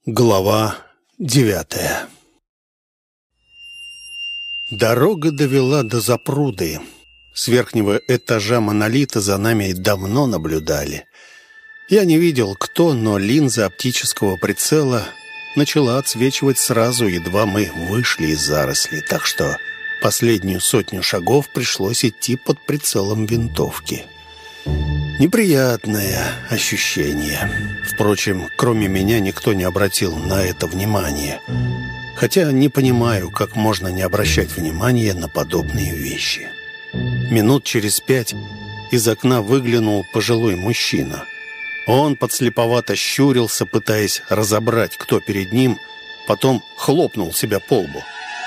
Глава 9. Дорога довела до запруды. С верхнего этажа монолита за нами давно наблюдали. Я не видел, кто, но линза оптического прицела начала отсвечивать сразу, едва мы вышли из зарослей, так что последнюю сотню шагов пришлось идти под прицелом винтовки. Неприятное ощущение. Впрочем, кроме меня никто не обратил на это внимания. Хотя не понимаю, как можно не обращать внимания на подобные вещи. Минут через 5 из окна выглянул пожилой мужчина. Он подслеповато щурился, пытаясь разобрать, кто перед ним, потом хлопнул себя по лбу.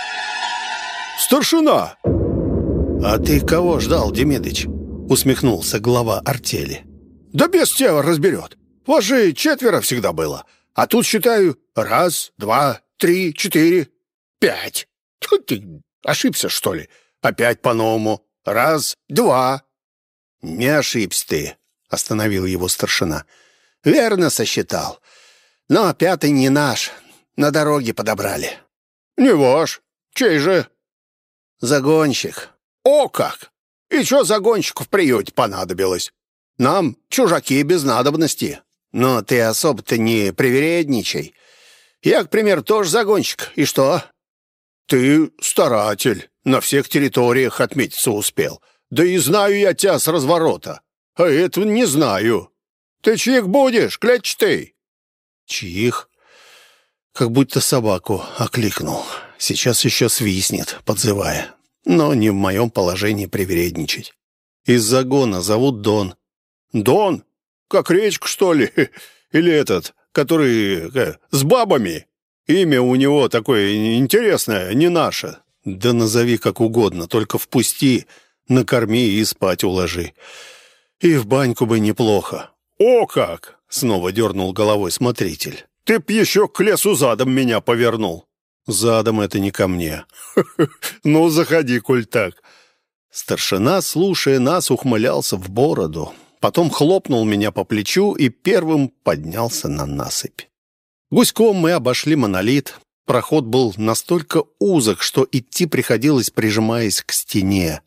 «Старшина!» «А ты кого ждал, Демидыч?» — усмехнулся глава артели. «Да без тебя разберет. Вас же 4 всегда было. А тут, считаю, 1, 2, 3, 4, 5. Тут ты ошибся, что ли? Опять по-новому. 1, 2. «Не ошибся ты», — остановил его старшина. «Верно сосчитал. Но 5-й не наш. На дороге подобрали». «Не ваш. Чей же?» «Загонщик». «О как! И что загонщику в приюте понадобилось? Нам чужаки без надобности». «Но ты особо-то не привередничай. Я, к примеру, тоже загонщик. И что?» «Ты старатель. На всех территориях отметиться успел. Да и знаю я тебя с разворота. А этого не знаю. Ты чьих будешь, клетчатый?» «Чьих?» Как будто собаку окликнул. Сейчас еще свистнет, подзывая. Но не в моем положении привередничать. Из загона зовут Дон. «Дон? Как речка, что ли? Или этот, который с бабами? Имя у него такое интересное, не наше». «Да назови как угодно, только впусти, накорми и спать уложи. И в баньку бы неплохо». «О как!» — снова дернул головой смотритель. «Ты б еще к лесу задом меня повернул». «Задом это не ко мне». «Ну, заходи, коль так». Старшина, слушая нас, ухмылялся в бороду. Потом хлопнул меня по плечу и первым поднялся на насыпь. Гуськом мы обошли монолит. Проход был настолько узок, что идти приходилось, прижимаясь к стене.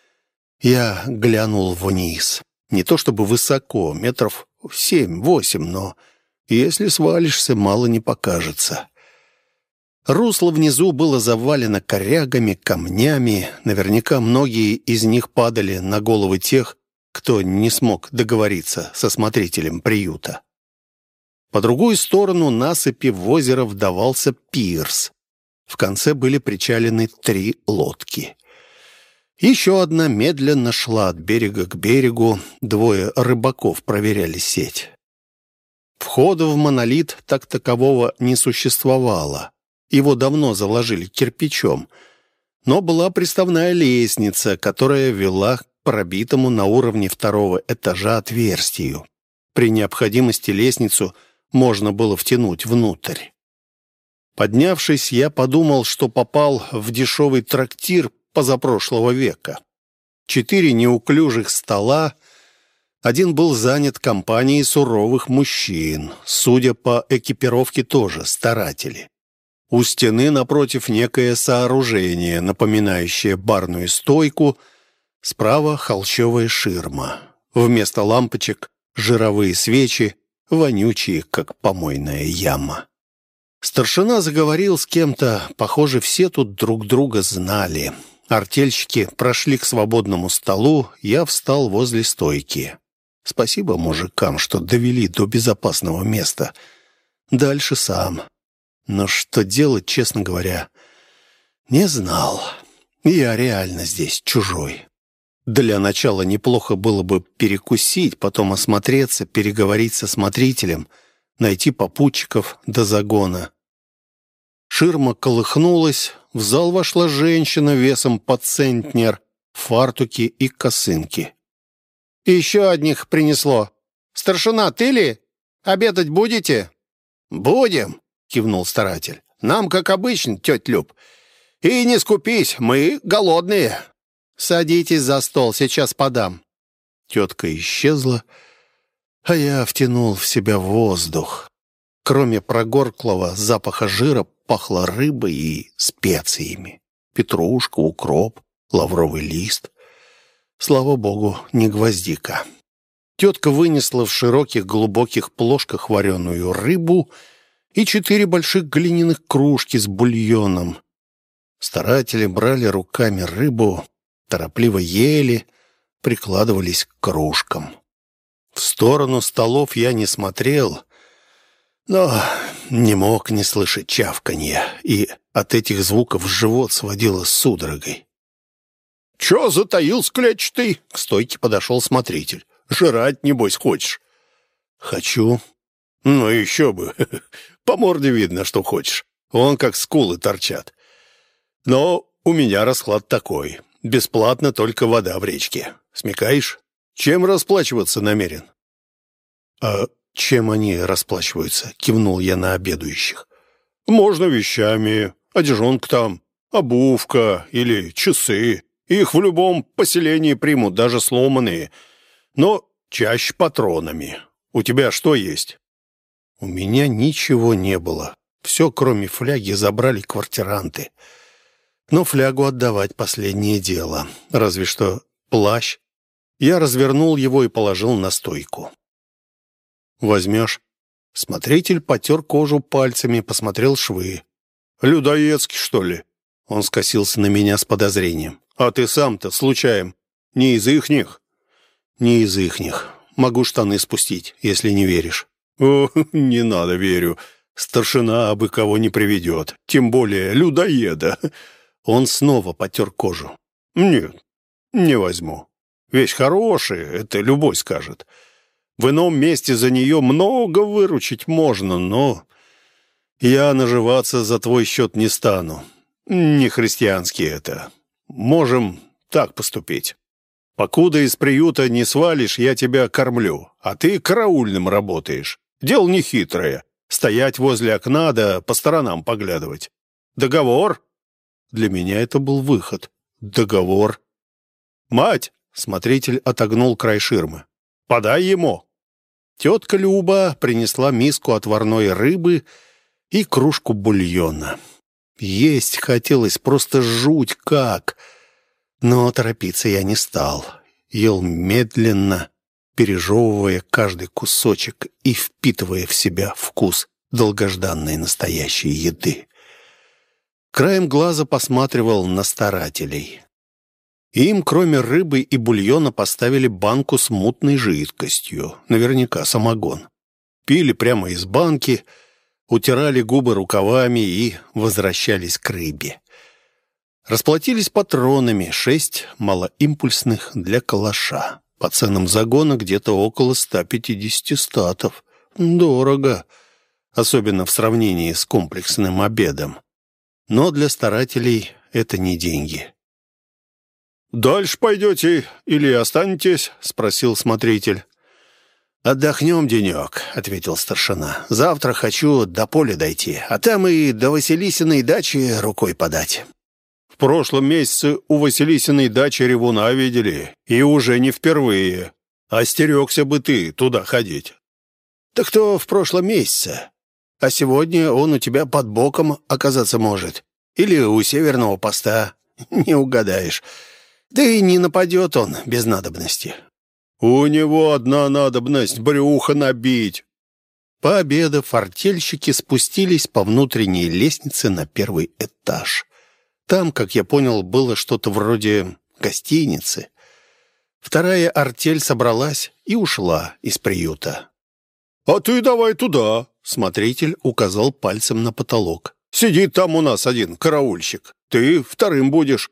Я глянул вниз. Не то чтобы высоко, метров 7-8, но если свалишься, мало не покажется. Русло внизу было завалено корягами, камнями. Наверняка многие из них падали на головы тех, кто не смог договориться со смотрителем приюта. По другую сторону насыпи в озеро вдавался пирс. В конце были причалены 3 лодки. Еще одна медленно шла от берега к берегу. 2 рыбаков проверяли сеть. Входа в монолит так такового не существовало. Его давно заложили кирпичом. Но была приставная лестница, которая вела к пробитому на уровне 2-го этажа отверстию. При необходимости лестницу можно было втянуть внутрь. Поднявшись, я подумал, что попал в дешевый трактир позапрошлого века. 4 неуклюжих стола. Один был занят компанией суровых мужчин. Судя по экипировке, тоже старатели. У стены напротив некое сооружение, напоминающее барную стойку. Справа холщовая ширма. Вместо лампочек жировые свечи, вонючие, как помойная яма. Старшина заговорил с кем-то. Похоже, все тут друг друга знали. Артельщики прошли к свободному столу. Я встал возле стойки. Спасибо мужикам, что довели до безопасного места. Дальше сам. Но что делать, честно говоря, не знал. Я реально здесь чужой. Для начала неплохо было бы перекусить, потом осмотреться, переговорить со смотрителем, найти попутчиков до загона. Ширма колыхнулась, в зал вошла женщина весом под центнер, в фартуке и косынке. «Еще одних принесло. Старшина, ты ли? Обедать будете?» «Будем», — кивнул старатель. «Нам, как обычно, тетя Люб. И не скупись, мы голодные». «Садитесь за стол, сейчас подам». Тетка исчезла, а я втянул в себя воздух. Кроме прогорклого запаха жира пахло рыбой и специями. Петрушка, укроп, лавровый лист. Слава богу, не гвоздика. Тетка вынесла в широких глубоких плошках вареную рыбу и 4 больших глиняных кружки с бульоном. Старатели брали руками рыбу, торопливо ели, прикладывались к кружкам. В сторону столов я не смотрел, но не мог не слышать чавканья, и от этих звуков живот сводило судорогой. «Чё затаился клетчатый?» — к стойке подошел смотритель. «Жрать, небось, хочешь?» «Хочу». «Ну, еще бы. По морде видно, что хочешь. Вон как скулы торчат. Но у меня расклад такой. Бесплатно только вода в речке. Смекаешь? Чем расплачиваться намерен?» «А чем они расплачиваются?» — кивнул я на обедающих. «Можно вещами. Одежонка там, обувка или часы. Их в любом поселении примут, даже сломанные. Но чаще патронами. У тебя что есть?» У меня ничего не было. Все, кроме фляги, забрали квартиранты. Но флягу отдавать — последнее дело. Разве что плащ. Я развернул его и положил на стойку. «Возьмешь?» Смотритель потер кожу пальцами, посмотрел швы. «Людоедский, что ли?» Он скосился на меня с подозрением. «А ты сам-то, случаем, не из ихних?» «Не из ихних. Могу штаны спустить, если не веришь». «О, не надо, верю. Старшина абы кого не приведет. Тем более людоеда». Он снова потер кожу. «Нет, не возьму. Вещь хорошая, это любой скажет. В ином месте за нее много выручить можно, но я наживаться за твой счет не стану. Не христианский это. Можем так поступить. Покуда из приюта не свалишь, я тебя кормлю, а ты караульным работаешь. Дело нехитрое. Стоять возле окна да по сторонам поглядывать. Договор?» Для меня это был выход. Договор. «Мать!» — смотритель отогнул край ширмы. «Подай ему!» Тетка Люба принесла миску отварной рыбы и кружку бульона. Есть хотелось просто жуть как. Но торопиться я не стал. Ел медленно, пережевывая каждый кусочек и впитывая в себя вкус долгожданной настоящей еды. Краем глаза посматривал на старателей. Им, кроме рыбы и бульона, поставили банку с мутной жидкостью, наверняка самогон. Пили прямо из банки, утирали губы рукавами и возвращались к рыбе. Расплатились патронами, 6 малоимпульсных для калаша. По ценам загона где-то около 150 статов. Дорого, особенно в сравнении с комплексным обедом. Но для старателей это не деньги. «Дальше пойдете или останетесь?» — спросил смотритель. «Отдохнем денек», — ответил старшина. «Завтра хочу до поля дойти, а там и до Василисиной дачи рукой подать». «В прошлом месяце у Василисиной дачи ревуна видели, и уже не впервые. Остерегся бы ты туда ходить». «Так то в прошлом месяце. А сегодня он у тебя под боком оказаться может. Или у северного поста. Не угадаешь. Да и не нападет он без надобности». «У него одна надобность — брюхо набить». Пообедав, артельщики спустились по внутренней лестнице на 1-й этаж. Там, как я понял, было что-то вроде гостиницы. 2-я артель собралась и ушла из приюта. «А ты давай туда», — смотритель указал пальцем на потолок. «Сидит там у нас один караульщик. Ты вторым будешь».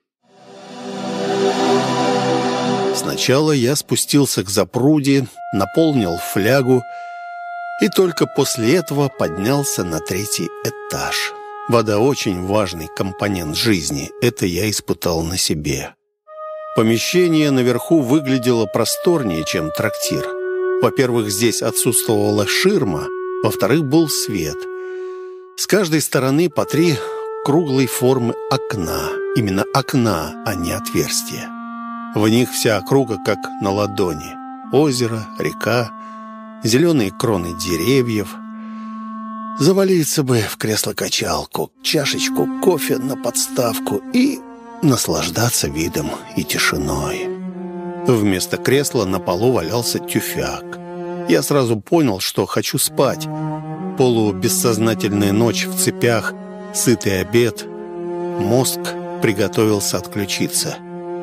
Сначала я спустился к запруде, наполнил флягу и только после этого поднялся на 3-й этаж. Вода очень важный компонент жизни, это я испытал на себе. Помещение наверху выглядело просторнее, чем трактир. Во-первых, здесь отсутствовала ширма, во-вторых, был свет. С каждой стороны по 3 круглой формы окна. Именно окна, а не отверстия. В них вся округа как на ладони. Озеро, река, зеленые кроны деревьев. Завалиться бы в кресло-качалку, чашечку кофе на подставку и наслаждаться видом и тишиной. Вместо кресла на полу валялся тюфяк. Я сразу понял, что хочу спать. Полубессознательная ночь в цепях, сытый обед. Мозг приготовился отключиться.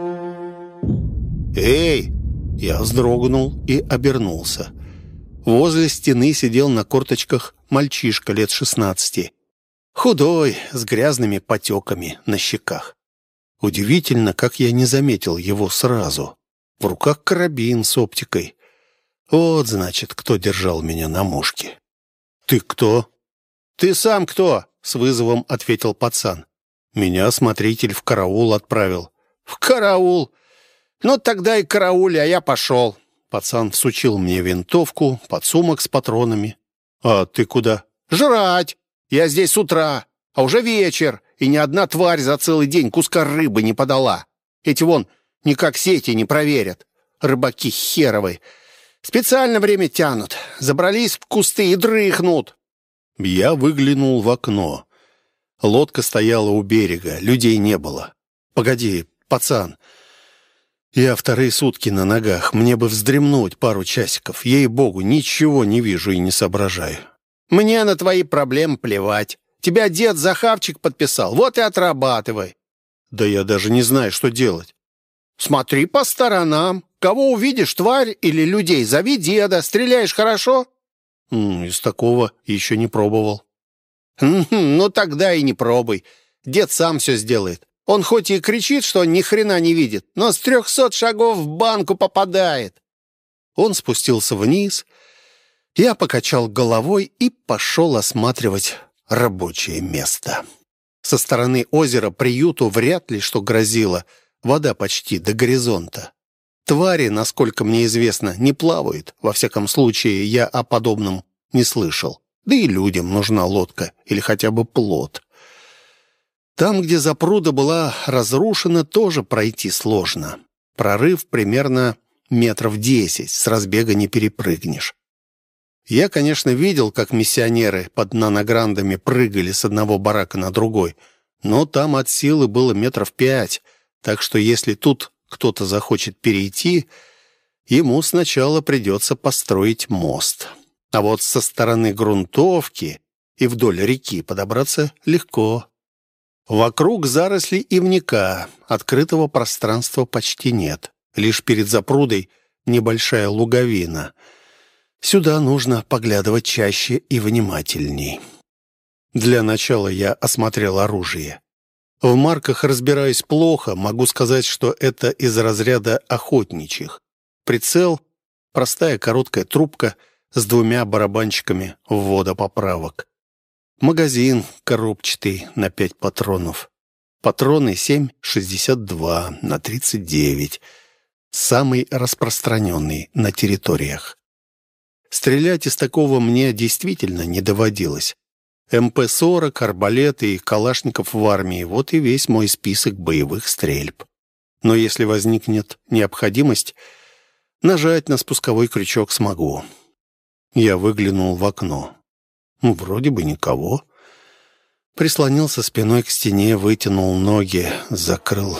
«Эй!» Я вздрогнул и обернулся. Возле стены сидел на корточках мальчишка лет 16. Худой, с грязными потеками на щеках. Удивительно, как я не заметил его сразу. В руках карабин с оптикой. Вот, значит, кто держал меня на мушке. «Ты кто?» «Ты сам кто?» — с вызовом ответил пацан. «Меня смотритель в караул отправил». «В караул? Ну, тогда и карауль, а я пошел». Пацан всучил мне винтовку, подсумок с патронами. «А ты куда?» «Жрать! Я здесь с утра, а уже вечер, и ни одна тварь за целый день куска рыбы не подала. Эти вон никак сети не проверят. Рыбаки херовые. Специально время тянут. Забрались в кусты и дрыхнут». Я выглянул в окно. Лодка стояла у берега, людей не было. «Погоди, пацан. Я вторые сутки на ногах. Мне бы вздремнуть пару часиков. Ей-богу, ничего не вижу и не соображаю». «Мне на твои проблемы плевать. Тебя дед за хавчик подписал. Вот и отрабатывай». «Да я даже не знаю, что делать». «Смотри по сторонам. Кого увидишь, тварь или людей, зови деда. Стреляешь хорошо?» «Из такого еще не пробовал». «Ну тогда и не пробуй. Дед сам все сделает. Он хоть и кричит, что ни хрена не видит, но с 300 шагов в банку попадает». Он спустился вниз. Я покачал головой и пошел осматривать рабочее место. Со стороны озера приюту вряд ли что грозило. Вода почти до горизонта. Твари, насколько мне известно, не плавают. Во всяком случае, я о подобном не слышал. Да и людям нужна лодка или хотя бы плот. Там, где запруда была разрушена, тоже пройти сложно. Прорыв примерно 10 метров, с разбега не перепрыгнешь. Я, конечно, видел, как миссионеры под нанограндами прыгали с одного барака на другой, но там от силы было 5 метров, так что если тут кто-то захочет перейти, ему сначала придется построить мост. А вот со стороны грунтовки и вдоль реки подобраться легко. Вокруг заросли ивника, открытого пространства почти нет. Лишь перед запрудой небольшая луговина. Сюда нужно поглядывать чаще и внимательней. Для начала я осмотрел оружие. В марках разбираюсь плохо, могу сказать, что это из разряда охотничьих. Прицел — простая короткая трубка с 2 барабанчиками ввода-поправок. Магазин коробчатый на 5 патронов. Патроны 7,62 на 39. Самый распространенный на территориях. Стрелять из такого мне действительно не доводилось. МП-40, арбалеты и калашников в армии — вот и весь мой список боевых стрельб. Но если возникнет необходимость, нажать на спусковой крючок смогу. Я выглянул в окно. Вроде бы никого. Прислонился спиной к стене, вытянул ноги, закрыл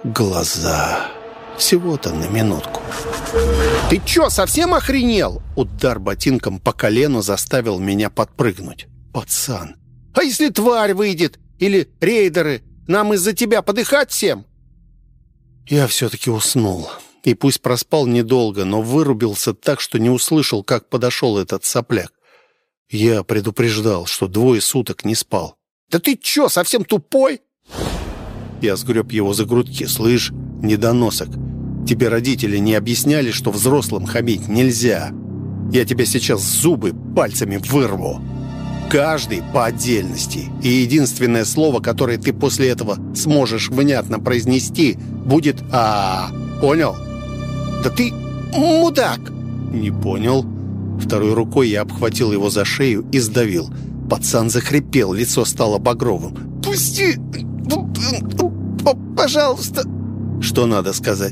глаза. Всего-то на минутку. «Ты чё, совсем охренел?» Удар ботинком по колену заставил меня подпрыгнуть. «Пацан, а если тварь выйдет? Или рейдеры? Нам из-за тебя подыхать всем?» Я все-таки уснул. И пусть проспал недолго, но вырубился так, что не услышал, как подошел этот сопляк. Я предупреждал, что 2 суток не спал. «Да ты чё, совсем тупой?» Я сгреб его за грудки. «Слышь, недоносок, тебе родители не объясняли, что взрослым хамить нельзя? Я тебе сейчас зубы пальцами вырву. Каждый по отдельности. И единственное слово, которое ты после этого сможешь внятно произнести, будет «а». Понял? Да ты мудак!» «Не понял». Второй рукой я обхватил его за шею и сдавил. Пацан захрипел, лицо стало багровым. «Пусти! Пожалуйста!» «Что надо сказать?»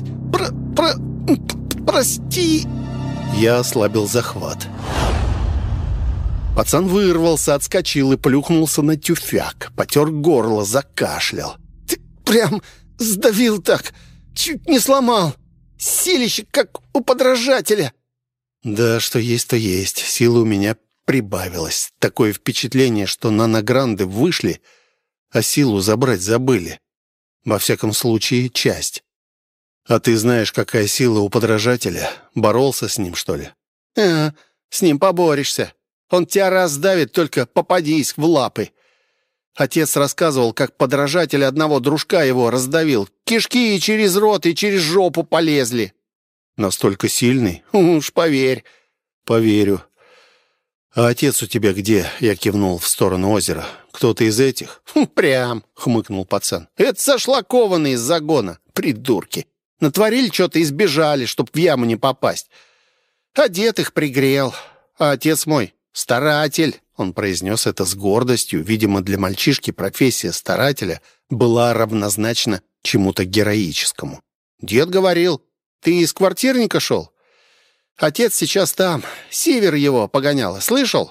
«Прости!» Я ослабил захват. Пацан вырвался, отскочил и плюхнулся на тюфяк. Потер горло, закашлял. «Ты прям сдавил так, чуть не сломал. Силище, как у подражателя». Да, что есть, то есть. Силы у меня прибавилось. Такое впечатление, что наногранды вышли, а силу забрать забыли. Во всяком случае, часть. А ты знаешь, какая сила у подражателя? Боролся с ним, что ли? С ним поборешься. Он тебя раздавит, только попадись в лапы. Отец рассказывал, как подражатель одного дружка его раздавил. Кишки и через рот, и через жопу полезли. Настолько сильный? Уж поверь. Поверю. А отец у тебя где? Я кивнул в сторону озера. Кто-то из этих? Прям, хмыкнул пацан. Это сошлакованные из загона, придурки. Натворили что-то и сбежали, чтоб в яму не попасть. А дед их пригрел. А отец мой старатель. Он произнес это с гордостью. Видимо, для мальчишки профессия старателя была равнозначна чему-то героическому. Дед говорил: «Ты из квартирника шел? Отец сейчас там. Сивер его погоняло. Слышал?»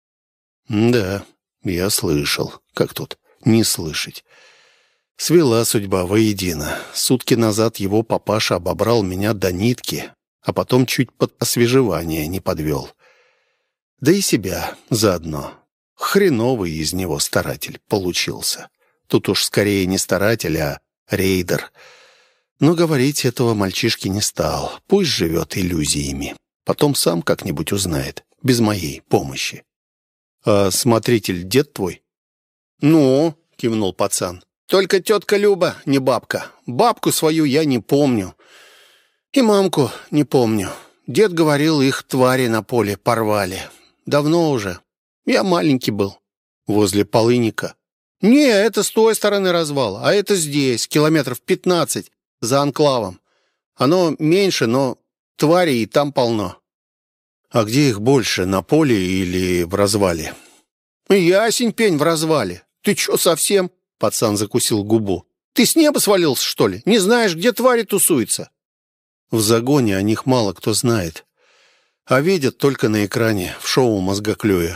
Да, я слышал. Как тут не слышать? Свела судьба воедино. Сутки назад его папаша обобрал меня до нитки, а потом чуть под освежевание не подвел. Да и себя заодно. Хреновый из него старатель получился. Тут уж скорее не старатель, а рейдер. Но говорить этого мальчишке не стал. Пусть живет иллюзиями. Потом сам как-нибудь узнает, без моей помощи. А смотритель дед твой? «Ну», — кивнул пацан, — «только тетка Люба, не бабка. Бабку свою я не помню. И мамку не помню. Дед говорил, их твари на поле порвали. Давно уже. Я маленький был». «Возле полынника?» «Не, это с той стороны развала, а это здесь, километров 15, за анклавом. Оно меньше, но тварей и там полно». «А где их больше, на поле или в развале?» «Ясень пень в развале. Ты чё, совсем?» Пацан закусил губу. «Ты с неба свалился, что ли? Не знаешь, где твари тусуются?» В загоне о них мало кто знает. А видят только на экране, в шоу «Мозгоклюя».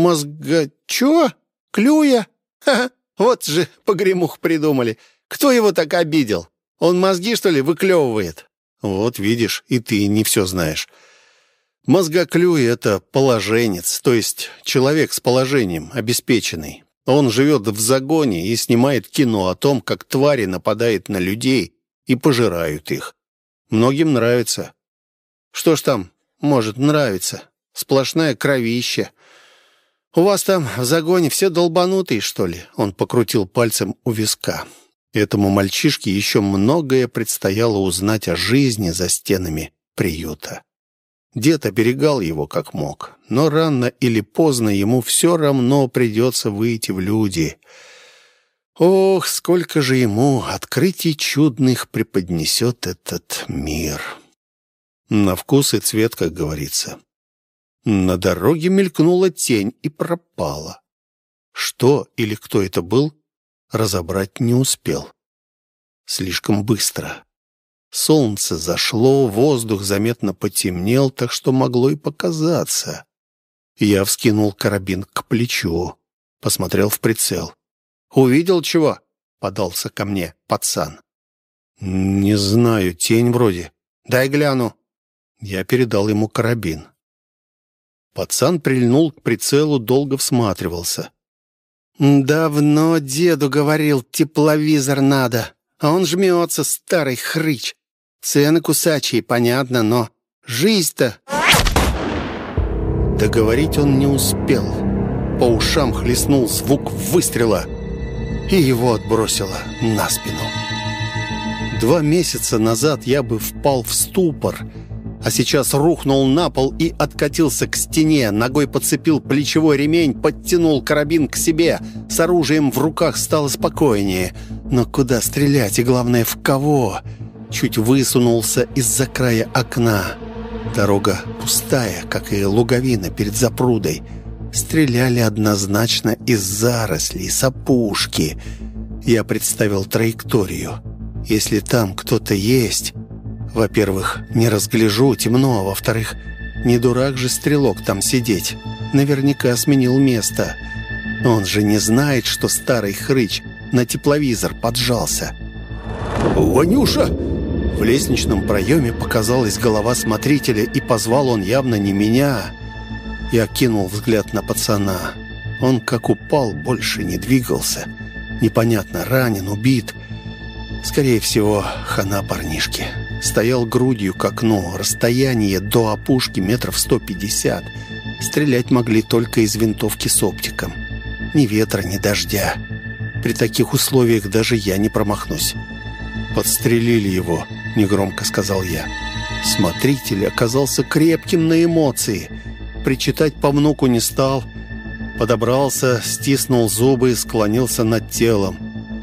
Чё? Клюя? Ха-ха, вот же погремух придумали. Кто его так обидел? Он мозги, что ли, выклевывает?» «Вот видишь, и ты не все знаешь. Мозгоклюй — это положенец, то есть человек с положением, обеспеченный. Он живет в загоне и снимает кино о том, как твари нападают на людей и пожирают их. Многим нравится». «Что ж там может нравиться? Сплошная кровища. У вас там в загоне все долбанутые, что ли?» Он покрутил пальцем у виска. Этому мальчишке еще многое предстояло узнать о жизни за стенами приюта. Дед оберегал его как мог, но рано или поздно ему все равно придется выйти в люди. Ох, сколько же ему открытий чудных преподнесет этот мир. На вкус и цвет, как говорится. На дороге мелькнула тень и пропала. Что или кто это был, разобрать не успел. Слишком быстро. Солнце зашло, воздух заметно потемнел, так что могло и показаться. Я вскинул карабин к плечу, посмотрел в прицел. «Увидел чего?» — подался ко мне пацан. «Не знаю, тень вроде». «Дай гляну». Я передал ему карабин. Пацан прильнул к прицелу, долго всматривался. «Давно деду говорил, тепловизор надо, а он жмется, старый хрыч. Цены кусачие, понятно, но жизнь-то...» Договорить он не успел. По ушам хлестнул звук выстрела, и его отбросило на спину. 2 месяца назад я бы впал в ступор, а сейчас рухнул на пол и откатился к стене, ногой подцепил плечевой ремень, подтянул карабин к себе. С оружием в руках стало спокойнее. Но куда стрелять и, главное, в кого? Чуть высунулся из-за края окна. Дорога пустая, как и луговина перед запрудой. Стреляли однозначно из зарослей, с опушки. Я представил траекторию. Если там кто-то есть... Во-первых, не разгляжу, темно, а во-вторых, не дурак же стрелок там сидеть. Наверняка сменил место. Он же не знает, что старый хрыч на тепловизор поджался. «Ванюша!» В лестничном проеме показалась голова смотрителя, и позвал он явно не меня. Я кинул взгляд на пацана. Он как упал, больше не двигался. Непонятно, ранен, убит. Скорее всего, хана парнишке. Стоял грудью к окну. Расстояние до опушки метров 150. Стрелять могли только из винтовки с оптиком. Ни ветра, ни дождя. При таких условиях даже я не промахнусь. «Подстрелили его», — негромко сказал я. Смотритель оказался крепким на эмоции. Причитать по внуку не стал. Подобрался, стиснул зубы и склонился над телом.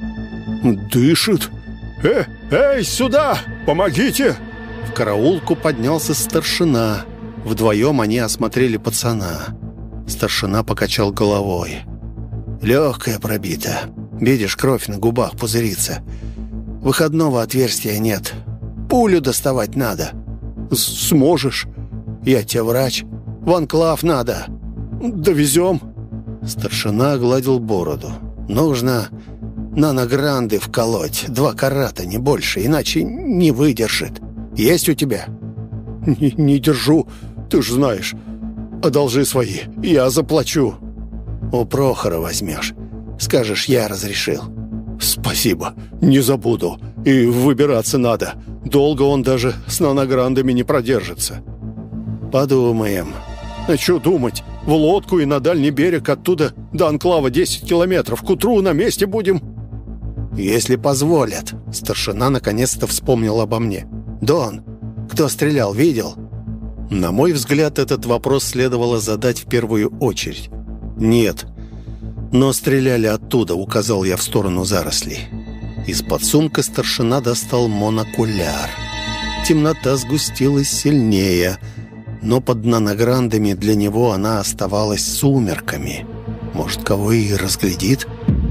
«Дышит! Эй, сюда! Помогите!» В караулку поднялся старшина. Вдвоем они осмотрели пацана. Старшина покачал головой. «Легкая пробита. Видишь, кровь на губах пузырится. Выходного отверстия нет. Пулю доставать надо». «Сможешь?» «Я тебе врач. В анклав надо». «Довезем». Старшина гладил бороду. «Нужно наногранды вколоть. 2 карата, не больше, иначе не выдержит. Есть у тебя?» Не держу, ты ж знаешь. Одолжи свои, я заплачу». «У Прохора возьмешь. Скажешь, я разрешил». «Спасибо, не забуду. И выбираться надо. Долго он даже с нанограндами не продержится». «Подумаем». «А что думать? В лодку и на дальний берег, оттуда до анклава 10 километров. К утру на месте будем». «Если позволят». Старшина наконец-то вспомнил обо мне. «Дон, кто стрелял, видел?» На мой взгляд, этот вопрос следовало задать в первую очередь. «Нет». «Но стреляли оттуда», — указал я в сторону зарослей. Из-под сумка старшина достал монокуляр. Темнота сгустилась сильнее, но под нанограндами для него она оставалась сумерками. Может, кого и разглядит?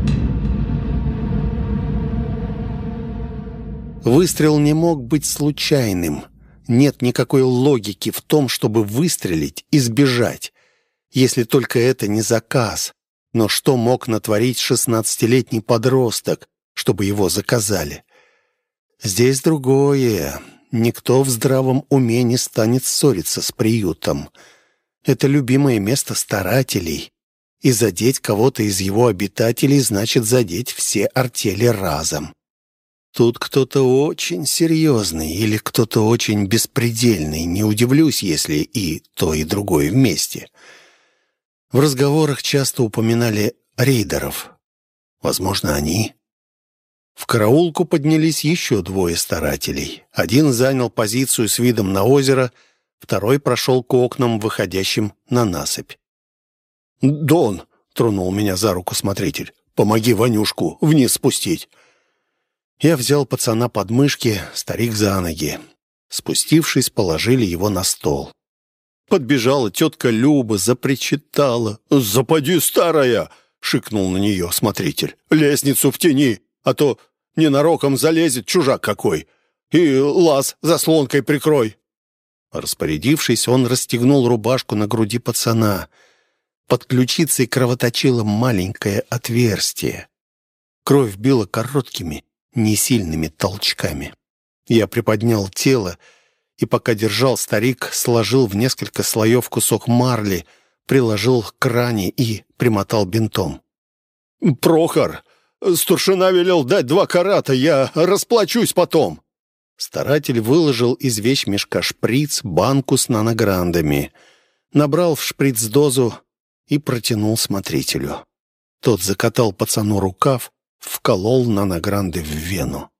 Выстрел не мог быть случайным. Нет никакой логики в том, чтобы выстрелить и сбежать, если только это не заказ. Но что мог натворить 16-летний подросток, чтобы его заказали? Здесь другое. Никто в здравом уме не станет ссориться с приютом. Это любимое место старателей. И задеть кого-то из его обитателей значит задеть все артели разом. Тут кто-то очень серьезный или кто-то очень беспредельный. Не удивлюсь, если и то, и другое вместе. В разговорах часто упоминали рейдеров. Возможно, они. В караулку поднялись еще 2 старателей. Один занял позицию с видом на озеро, второй прошел к окнам, выходящим на насыпь. «Дон», — тронул меня за руку смотритель, — «помоги Ванюшку вниз спустить». Я взял пацана под мышки, старик за ноги. Спустившись, положили его на стол. Подбежала тетка Люба, запричитала. «Запади, старая!» — шикнул на нее смотритель. «Лестницу в тени, а то ненароком залезет чужак какой. И лаз заслонкой прикрой». Распорядившись, он расстегнул рубашку на груди пацана. Под ключицей кровоточило маленькое отверстие. Кровь била короткими, несильными толчками. Я приподнял тело, и пока держал, старик сложил в несколько слоев кусок марли, приложил к ране и примотал бинтом. «Прохор, старшина велел дать 2 карата, я расплачусь потом». Старатель выложил из вещмешка шприц, банку с нанограндами, набрал в шприц дозу и протянул смотрителю. Тот закатал пацану рукав, вколол наногранды в вену.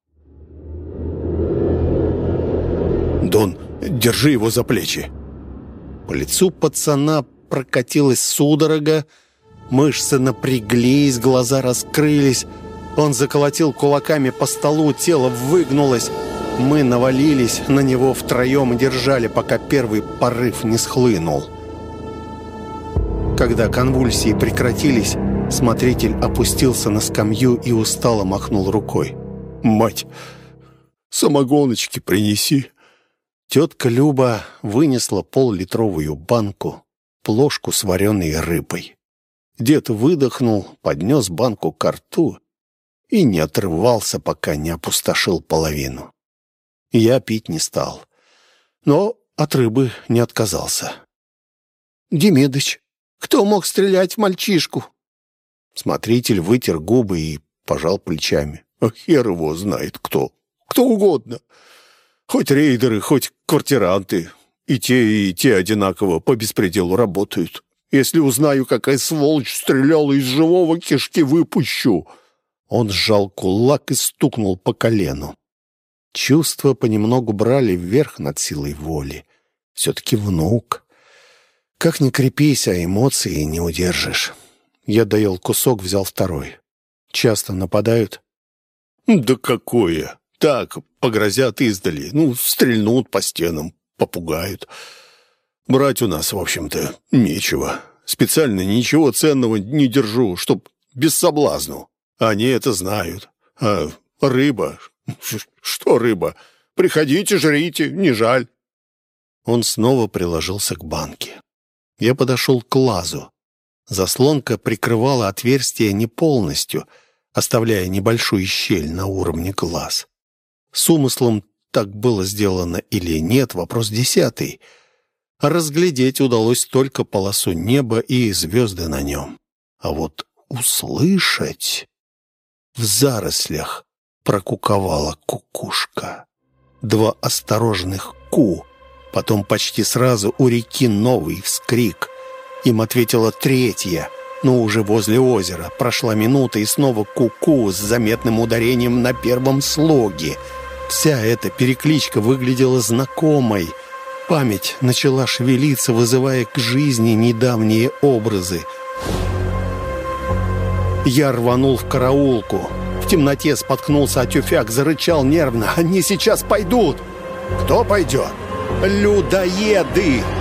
«Дон, держи его за плечи». По лицу пацана прокатилась судорога, мышцы напряглись, глаза раскрылись. Он заколотил кулаками по столу, тело выгнулось. Мы навалились на него втроем и держали, пока первый порыв не схлынул. Когда конвульсии прекратились, смотритель опустился на скамью и устало махнул рукой. «Мать, самогоночки принеси». Тетка Люба вынесла 1,5-литровую банку, плошку с вареной рыбой. Дед выдохнул, поднес банку ко рту и не отрывался, пока не опустошил половину. Я пить не стал, но от рыбы не отказался. «Демидыч, кто мог стрелять в мальчишку?» Смотритель вытер губы и пожал плечами. «Хер его знает кто. Кто угодно. Хоть рейдеры, хоть квартиранты. И те одинаково по беспределу работают. Если узнаю, какая сволочь стреляла из живого, кишки выпущу». Он сжал кулак и стукнул по колену. Чувства понемногу брали вверх над силой воли. Все-таки внук. Как ни крепись, а эмоции не удержишь. Я доел кусок, взял второй. Часто нападают? Да какое? Так, погрозят издали. Стрельнут по стенам, попугают. Брать у нас, в общем-то, нечего. Специально ничего ценного не держу, чтоб без соблазну. Они это знают. А рыба? Что рыба? Приходите, жрите, не жаль. Он снова приложился к банке. Я подошел к лазу. Заслонка прикрывала отверстие не полностью, оставляя небольшую щель на уровне глаз. С умыслом так было сделано или нет, вопрос 10. Разглядеть удалось только полосу неба и звезды на нем. А вот услышать... В зарослях прокуковала кукушка. 2 осторожных ку. Потом почти сразу у реки новый вскрик. Им ответила 3-я, но уже возле озера. Прошла минута, и снова ку-ку с заметным ударением на первом слоге. Вся эта перекличка выглядела знакомой. Память начала шевелиться, вызывая к жизни недавние образы. Я рванул в караулку. В темноте споткнулся о тюфяк, зарычал нервно. «Они сейчас пойдут!» «Кто пойдет?» «Людоеды!»